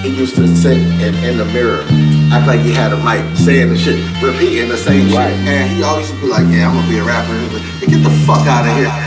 he used to sit in the mirror, act like he had a mic, saying the shit, repeating the same shit. And he always would be like, yeah, I'm gonna be a rapper. And like, hey, get the fuck out of here.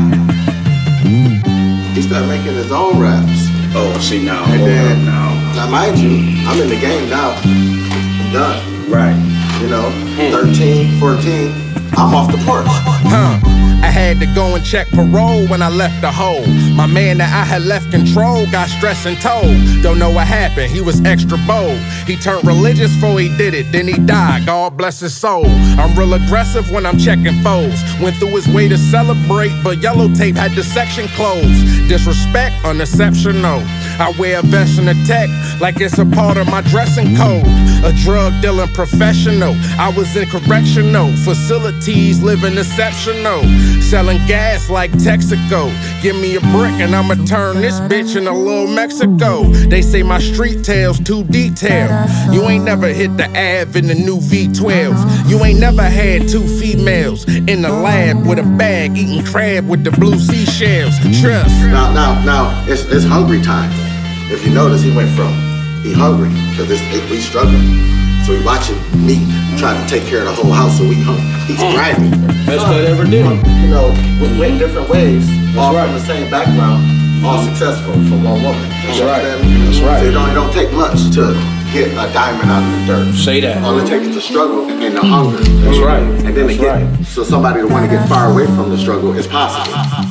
He started making his own raps. Oh, see now, and then, now mind you, I'm in the game now. I'm done. Right. You know, 13, 14, I'm off the porch. I had to go and check parole when I left the hole. My man that I had left control got stressed and told. Don't know what happened, he was extra bold. He turned religious before he did it, then he died, God bless his soul. I'm real aggressive when I'm checking foes. Went through his way to celebrate, but yellow tape had the section closed. Disrespect, unexceptional. I wear a vest and a tech like it's a part of my dressing code. A drug dealing professional. I was in correctional facilities, living exceptional. Selling gas like Texaco. Give me a brick and I'ma turn this bitch into Little Mexico. They say my street tales too detailed. You ain't never hit the Ave in the new V12. You ain't never had two females in the lab with a bag eating crab with the blue seashells. Trust. Now, it's hungry time. If you notice, he hungry because we struggling. So we watching me trying to take care of the whole house, so he's grimy. Best cut ever did. You know, we went different ways, all from the same background, all successful from one woman. That's right. That's right. So it don't take much to get a diamond out of the dirt. Say that. All it takes is the struggle and the hunger. That's right. And then to get so somebody to want to get far away from the struggle is possible.